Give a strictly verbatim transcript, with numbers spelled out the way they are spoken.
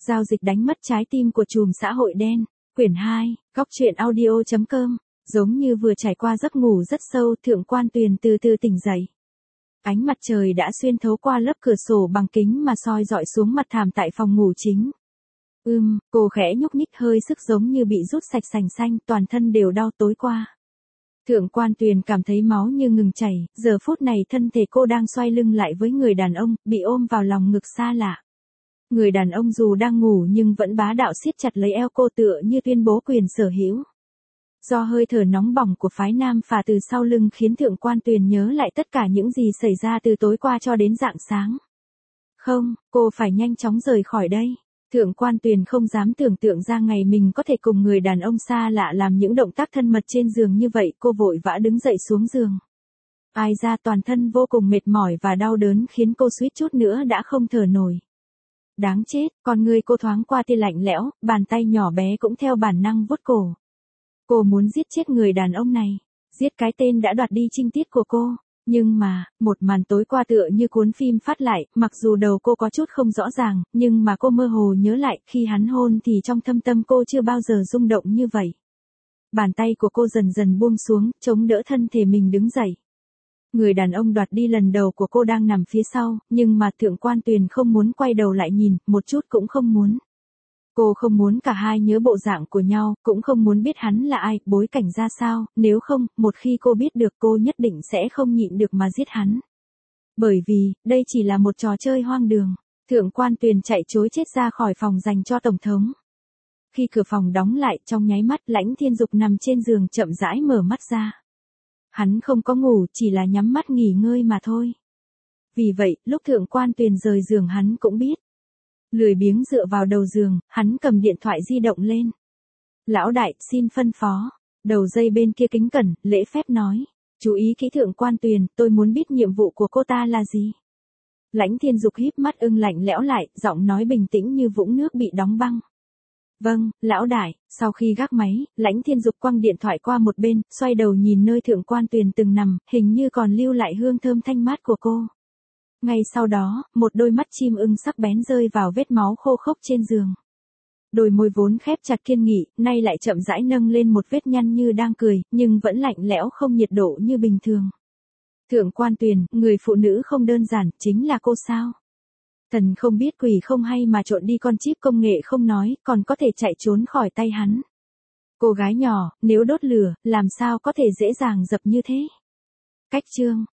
Giao dịch đánh mất trái tim của trùm xã hội đen. Quyển hai, góc truyện audio chấm com. Giống như vừa trải qua giấc ngủ rất sâu, Thượng Quan Tuyền từ từ tỉnh dậy. Ánh mặt trời đã xuyên thấu qua lớp cửa sổ bằng kính mà soi rọi xuống mặt thảm tại phòng ngủ chính. Ưm, cô khẽ nhúc nhích hơi sức giống như bị rút sạch sành xanh, toàn thân đều đau tối qua. Thượng Quan Tuyền cảm thấy máu như ngừng chảy, giờ phút này thân thể cô đang xoay lưng lại với người đàn ông, bị ôm vào lòng ngực xa lạ. Người đàn ông dù đang ngủ nhưng vẫn bá đạo siết chặt lấy eo cô tựa như tuyên bố quyền sở hữu. Do hơi thở nóng bỏng của phái nam phà từ sau lưng khiến Thượng Quan Tuyền nhớ lại tất cả những gì xảy ra từ tối qua cho đến rạng sáng. Không, cô phải nhanh chóng rời khỏi đây. Thượng Quan Tuyền không dám tưởng tượng ra ngày mình có thể cùng người đàn ông xa lạ làm những động tác thân mật trên giường như vậy, cô vội vã đứng dậy xuống giường. Ai ra toàn thân vô cùng mệt mỏi và đau đớn khiến cô suýt chút nữa đã không thở nổi. Đáng chết, con người cô thoáng qua tia lạnh lẽo, bàn tay nhỏ bé cũng theo bản năng vuốt cổ. Cô muốn giết chết người đàn ông này, giết cái tên đã đoạt đi trinh tiết của cô. Nhưng mà, một màn tối qua tựa như cuốn phim phát lại, mặc dù đầu cô có chút không rõ ràng, nhưng mà cô mơ hồ nhớ lại, khi hắn hôn thì trong thâm tâm cô chưa bao giờ rung động như vậy. Bàn tay của cô dần dần buông xuống, chống đỡ thân thể mình đứng dậy. Người đàn ông đoạt đi lần đầu của cô đang nằm phía sau, nhưng mà Thượng Quan Tuyền không muốn quay đầu lại nhìn, một chút cũng không muốn. Cô không muốn cả hai nhớ bộ dạng của nhau, cũng không muốn biết hắn là ai, bối cảnh ra sao, nếu không, một khi cô biết được cô nhất định sẽ không nhịn được mà giết hắn. Bởi vì, đây chỉ là một trò chơi hoang đường. Thượng Quan Tuyền chạy trối chết ra khỏi phòng dành cho Tổng thống. Khi cửa phòng đóng lại, trong nháy mắt, Lãnh Thiên Dục nằm trên giường chậm rãi mở mắt ra. Hắn không có ngủ, chỉ là nhắm mắt nghỉ ngơi mà thôi. Vì vậy, lúc Thượng Quan Tuyền rời giường hắn cũng biết. Lười biếng dựa vào đầu giường, hắn cầm điện thoại di động lên. Lão đại, xin phân phó. Đầu dây bên kia kính cẩn, lễ phép nói. Chú ý kỹ Thượng Quan Tuyền, tôi muốn biết nhiệm vụ của cô ta là gì. Lãnh Thiên Dục híp mắt ưng lạnh lẽo lại, giọng nói bình tĩnh như vũng nước bị đóng băng. Vâng, lão đại. Sau khi gác máy, Lãnh Thiên Dục quăng điện thoại qua một bên, xoay đầu nhìn nơi Thượng Quan Tuyền từng nằm, hình như còn lưu lại hương thơm thanh mát của cô. Ngay sau đó, một đôi mắt chim ưng sắc bén rơi vào vết máu khô khốc trên giường. Đôi môi vốn khép chặt kiên nghị, nay lại chậm rãi nâng lên một vết nhăn như đang cười, nhưng vẫn lạnh lẽo không nhiệt độ như bình thường. Thượng Quan Tuyền, người phụ nữ không đơn giản, chính là cô sao? Thần không biết quỷ không hay mà trộn đi con chip công nghệ không nói, còn có thể chạy trốn khỏi tay hắn. Cô gái nhỏ, nếu đốt lửa, làm sao có thể dễ dàng dập như thế? Cách chương